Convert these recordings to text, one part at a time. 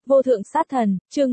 Vô thượng sát thần, chương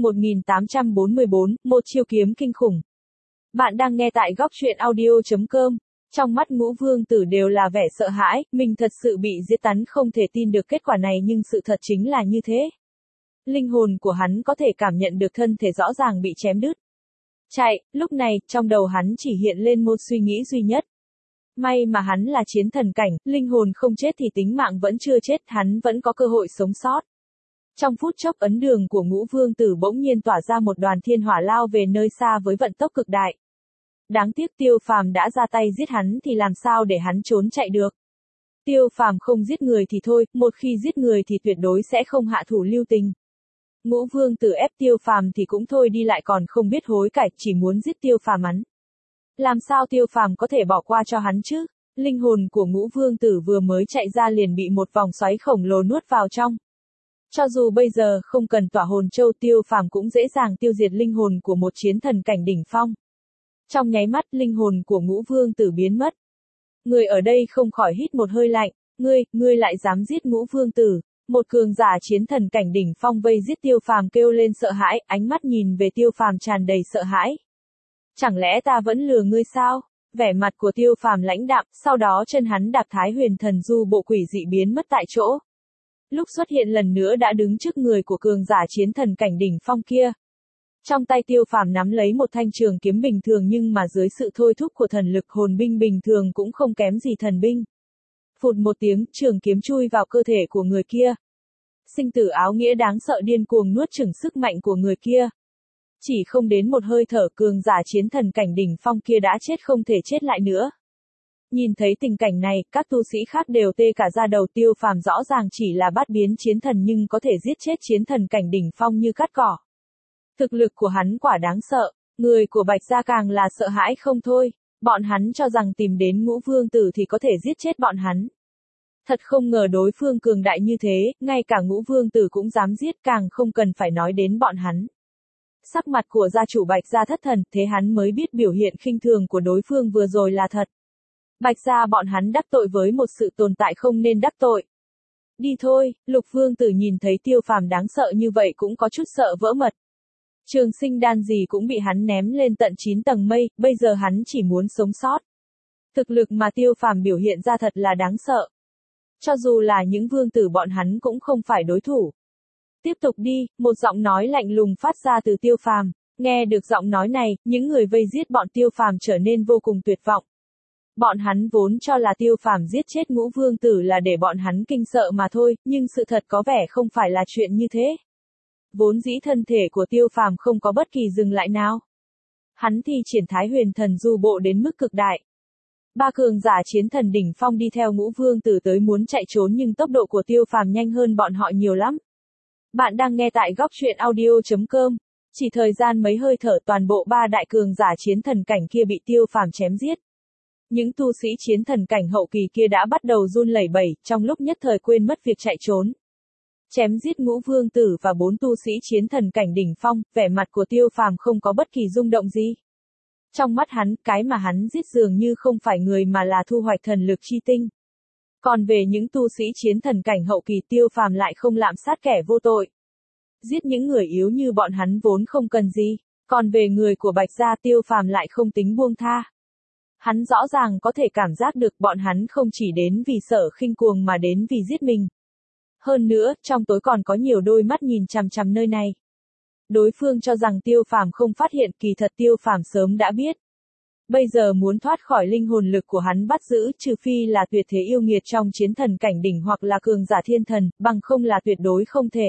1844, một chiêu kiếm kinh khủng. Bạn đang nghe tại góc truyện audio.com. Trong mắt Ngũ Vương Tử đều là vẻ sợ hãi, mình thật sự bị giết tán, không thể tin được kết quả này, nhưng sự thật chính là như thế. Linh hồn của hắn có thể cảm nhận được thân thể rõ ràng bị chém đứt. Chạy, lúc này, trong đầu hắn chỉ hiện lên một suy nghĩ duy nhất. May mà hắn là chiến thần cảnh, linh hồn không chết thì tính mạng vẫn chưa chết, hắn vẫn có cơ hội sống sót. Trong phút chốc, ấn đường của Ngũ Vương Tử bỗng nhiên tỏa ra một đoàn thiên hỏa lao về nơi xa với vận tốc cực đại. Đáng tiếc Tiêu Phàm đã ra tay giết hắn thì làm sao để hắn trốn chạy được. Tiêu Phàm không giết người thì thôi, một khi giết người thì tuyệt đối sẽ không hạ thủ lưu tình. Ngũ Vương Tử ép Tiêu Phàm thì cũng thôi đi, lại còn không biết hối cải, chỉ muốn giết Tiêu Phàm hắn. Làm sao Tiêu Phàm có thể bỏ qua cho hắn chứ? Linh hồn của Ngũ Vương Tử vừa mới chạy ra liền bị một vòng xoáy khổng lồ nuốt vào trong. Cho dù bây giờ không cần tỏa hồn châu, Tiêu Phàm cũng dễ dàng tiêu diệt linh hồn của một chiến thần cảnh đỉnh phong. Trong nháy mắt, linh hồn của Ngũ Vương Tử biến mất. Người ở đây không khỏi hít một hơi lạnh, ngươi lại dám giết Ngũ Vương Tử? Một cường giả chiến thần cảnh đỉnh phong vây giết Tiêu Phàm kêu lên sợ hãi, ánh mắt nhìn về Tiêu Phàm tràn đầy sợ hãi. Chẳng lẽ ta vẫn lừa ngươi sao? Vẻ mặt của Tiêu Phàm lãnh đạm, sau đó chân hắn đạp Thái Huyền Thần Du bộ quỷ dị biến mất tại chỗ. Lúc xuất hiện lần nữa đã đứng trước người của cường giả chiến thần cảnh đỉnh phong kia. Trong tay Tiêu Phàm nắm lấy một thanh trường kiếm bình thường, nhưng mà dưới sự thôi thúc của thần lực hồn binh bình thường cũng không kém gì thần binh. Phụt một tiếng, trường kiếm chui vào cơ thể của người kia. Sinh tử áo nghĩa đáng sợ điên cuồng nuốt chửng sức mạnh của người kia. Chỉ không đến một hơi thở, cường giả chiến thần cảnh đỉnh phong kia đã chết không thể chết lại nữa. Nhìn thấy tình cảnh này, các tu sĩ khác đều tê cả da đầu. Tiêu Phàm rõ ràng chỉ là bát biến chiến thần nhưng có thể giết chết chiến thần cảnh đỉnh phong như cắt cỏ. Thực lực của hắn quả đáng sợ, người của Bạch Gia càng là sợ hãi không thôi, bọn hắn cho rằng tìm đến Ngũ Vương Tử thì có thể giết chết bọn hắn. Thật không ngờ đối phương cường đại như thế, ngay cả Ngũ Vương Tử cũng dám giết, càng không cần phải nói đến bọn hắn. Sắc mặt của gia chủ Bạch Gia thất thần, thế hắn mới biết biểu hiện khinh thường của đối phương vừa rồi là thật. Bạch Gia bọn hắn đắc tội với một sự tồn tại không nên đắc tội. Đi thôi, Lục Vương Tử nhìn thấy Tiêu Phàm đáng sợ như vậy cũng có chút sợ vỡ mật. Trường sinh đan gì cũng bị hắn ném lên tận 9 tầng mây, bây giờ hắn chỉ muốn sống sót. Thực lực mà Tiêu Phàm biểu hiện ra thật là đáng sợ. Cho dù là những vương tử bọn hắn cũng không phải đối thủ. Tiếp tục đi, một giọng nói lạnh lùng phát ra từ Tiêu Phàm. Nghe được giọng nói này, những người vây giết bọn Tiêu Phàm trở nên vô cùng tuyệt vọng. Bọn hắn vốn cho là Tiêu Phàm giết chết Ngũ Vương Tử là để bọn hắn kinh sợ mà thôi, nhưng sự thật có vẻ không phải là chuyện như thế. Vốn dĩ thân thể của Tiêu Phàm không có bất kỳ dừng lại nào. Hắn thi triển Thái Huyền Thần Du bộ đến mức cực đại. Ba cường giả chiến thần đỉnh phong đi theo Ngũ Vương Tử tới muốn chạy trốn, nhưng tốc độ của Tiêu Phàm nhanh hơn bọn họ nhiều lắm. Bạn đang nghe tại góc truyện audio.com. Chỉ thời gian mấy hơi thở, toàn bộ ba đại cường giả chiến thần cảnh kia bị Tiêu Phàm chém giết. Những tu sĩ chiến thần cảnh hậu kỳ kia đã bắt đầu run lẩy bẩy, trong lúc nhất thời quên mất việc chạy trốn. Chém giết Ngũ Vương Tử và 4 tu sĩ chiến thần cảnh đỉnh phong, vẻ mặt của Tiêu Phàm không có bất kỳ rung động gì. Trong mắt hắn, cái mà hắn giết dường như không phải người mà là thu hoạch thần lực chi tinh. Còn về những tu sĩ chiến thần cảnh hậu kỳ, Tiêu Phàm lại không lạm sát kẻ vô tội. Giết những người yếu như bọn hắn vốn không cần gì. Còn về người của Bạch Gia, Tiêu Phàm lại không tính buông tha. Hắn rõ ràng có thể cảm giác được bọn hắn không chỉ đến vì sợ khinh cuồng mà đến vì giết mình. Hơn nữa, trong tối còn có nhiều đôi mắt nhìn chằm chằm nơi này. Đối phương cho rằng Tiêu Phàm không phát hiện, kỳ thật Tiêu Phàm sớm đã biết. Bây giờ muốn thoát khỏi linh hồn lực của hắn bắt giữ, trừ phi là tuyệt thế yêu nghiệt trong chiến thần cảnh đỉnh hoặc là cường giả thiên thần, bằng không là tuyệt đối không thể.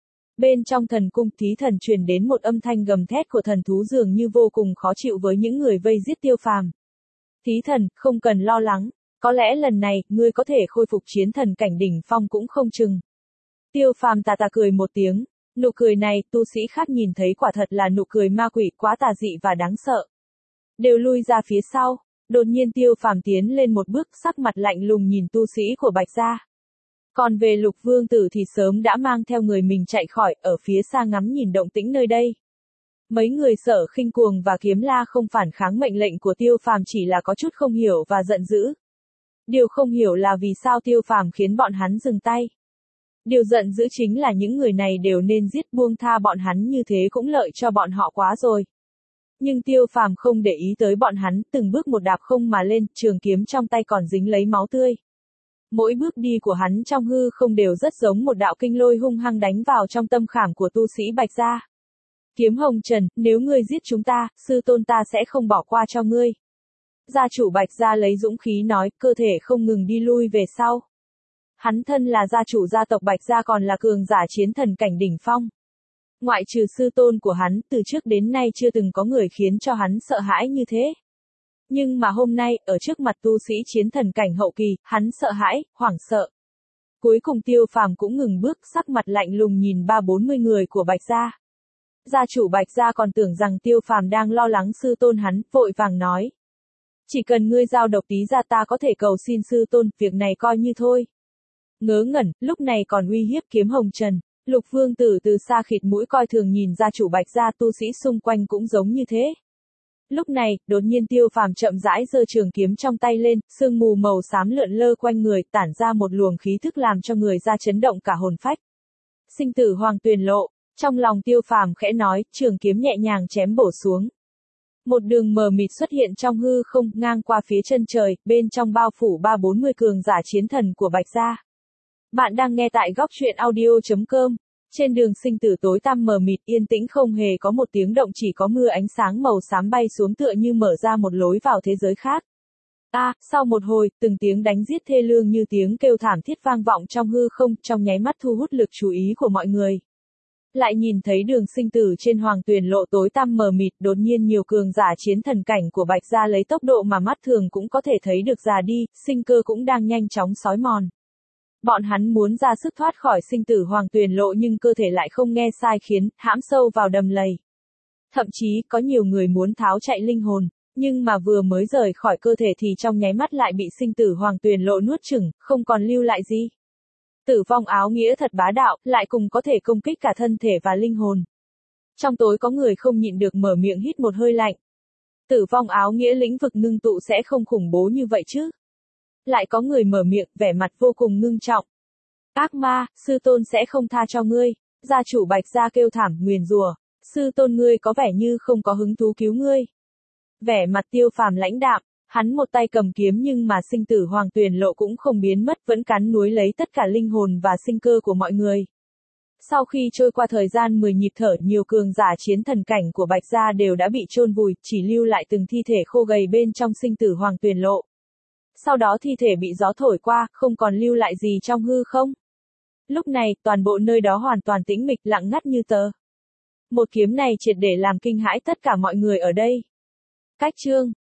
Bên trong thần cung, Thí Thần truyền đến một âm thanh gầm thét của thần thú dường như vô cùng khó chịu với những người vây giết Tiêu Phàm. Thí Thần, không cần lo lắng, có lẽ lần này, ngươi có thể khôi phục chiến thần cảnh đỉnh phong cũng không chừng. Tiêu Phàm tà tà cười một tiếng, nụ cười này, tu sĩ khác nhìn thấy quả thật là nụ cười ma quỷ, quá tà dị và đáng sợ. Đều lui ra phía sau, đột nhiên Tiêu Phàm tiến lên một bước, sắc mặt lạnh lùng nhìn tu sĩ của Bạch Gia. Còn về Lục Vương Tử thì sớm đã mang theo người mình chạy khỏi, ở phía xa ngắm nhìn động tĩnh nơi đây. Mấy người Sở Khinh Cuồng và Kiếm La không phản kháng mệnh lệnh của Tiêu Phàm, chỉ là có chút không hiểu và giận dữ. Điều không hiểu là vì sao Tiêu Phàm khiến bọn hắn dừng tay. Điều giận dữ chính là những người này đều nên giết, buông tha bọn hắn, như thế cũng lợi cho bọn họ quá rồi. Nhưng Tiêu Phàm không để ý tới bọn hắn, từng bước một đạp không mà lên, trường kiếm trong tay còn dính lấy máu tươi. Mỗi bước đi của hắn trong hư không đều rất giống một đạo kinh lôi hung hăng đánh vào trong tâm khảm của tu sĩ Bạch gia. Kiếm Hồng Trần, nếu ngươi giết chúng ta, sư tôn ta sẽ không bỏ qua cho ngươi. Gia chủ Bạch gia lấy dũng khí nói, cơ thể không ngừng đi lui về sau. Hắn thân là gia chủ gia tộc Bạch gia, còn là cường giả chiến thần cảnh đỉnh phong. Ngoại trừ sư tôn của hắn, từ trước đến nay chưa từng có người khiến cho hắn sợ hãi như thế. Nhưng mà hôm nay, ở trước mặt tu sĩ chiến thần cảnh hậu kỳ, hắn sợ hãi, hoảng sợ. Cuối cùng Tiêu Phàm cũng ngừng bước, sắc mặt lạnh lùng nhìn 30-40 người của Bạch gia. Gia chủ Bạch gia còn tưởng rằng Tiêu Phàm đang lo lắng sư tôn hắn, vội vàng nói. Chỉ cần ngươi giao độc tí ra, ta có thể cầu xin sư tôn, việc này coi như thôi. Ngớ ngẩn, lúc này còn uy hiếp Kiếm Hồng Trần. Lục Vương Tử từ xa khịt mũi coi thường nhìn gia chủ Bạch gia, tu sĩ xung quanh cũng giống như thế. Lúc này, đột nhiên Tiêu Phàm chậm rãi giơ trường kiếm trong tay lên, sương mù màu xám lượn lơ quanh người, tản ra một luồng khí thức làm cho người ra chấn động cả hồn phách. Sinh tử hoàng tuyền lộ, trong lòng Tiêu Phàm khẽ nói, trường kiếm nhẹ nhàng chém bổ xuống. Một đường mờ mịt xuất hiện trong hư không, ngang qua phía chân trời, bên trong bao phủ 30-40 cường giả chiến thần của Bạch gia. Bạn đang nghe tại góc truyện audio.com. Trên đường sinh tử tối tăm mờ mịt, yên tĩnh không hề có một tiếng động, chỉ có mưa ánh sáng màu xám bay xuống tựa như mở ra một lối vào thế giới khác. Sau một hồi, từng tiếng đánh giết thê lương như tiếng kêu thảm thiết vang vọng trong hư không, trong nháy mắt thu hút lực chú ý của mọi người. Lại nhìn thấy đường sinh tử trên hoàng tuyền lộ tối tăm mờ mịt, đột nhiên nhiều cường giả chiến thần cảnh của Bạch gia lấy tốc độ mà mắt thường cũng có thể thấy được già đi, sinh cơ cũng đang nhanh chóng xói mòn. Bọn hắn muốn ra sức thoát khỏi sinh tử hoàng tuyền lộ, nhưng cơ thể lại không nghe sai khiến, hãm sâu vào đầm lầy. Thậm chí, có nhiều người muốn tháo chạy linh hồn, nhưng mà vừa mới rời khỏi cơ thể thì trong nháy mắt lại bị sinh tử hoàng tuyền lộ nuốt chửng, không còn lưu lại gì. Tử vong áo nghĩa thật bá đạo, lại cùng có thể công kích cả thân thể và linh hồn. Trong tối có người không nhịn được mở miệng hít một hơi lạnh. Tử vong áo nghĩa lĩnh vực ngưng tụ sẽ không khủng bố như vậy chứ? Lại có người mở miệng, vẻ mặt vô cùng ngưng trọng. Ác ma, sư tôn sẽ không tha cho ngươi. Gia chủ Bạch gia kêu thảm, nguyền rủa. Sư tôn ngươi có vẻ như không có hứng thú cứu ngươi. Vẻ mặt Tiêu Phàm lãnh đạm, hắn một tay cầm kiếm, nhưng mà sinh tử hoàng tuyền lộ cũng không biến mất, vẫn cắn nuốt lấy tất cả linh hồn và sinh cơ của mọi người. Sau khi trôi qua thời gian 10 nhịp thở, nhiều cường giả chiến thần cảnh của Bạch gia đều đã bị chôn vùi, chỉ lưu lại từng thi thể khô gầy bên trong sinh tử hoàng tuyền lộ. Sau đó thi thể bị gió thổi qua, không còn lưu lại gì trong hư không. Lúc này, toàn bộ nơi đó hoàn toàn tĩnh mịch, lặng ngắt như tờ. Một kiếm này triệt để làm kinh hãi tất cả mọi người ở đây. Cách chương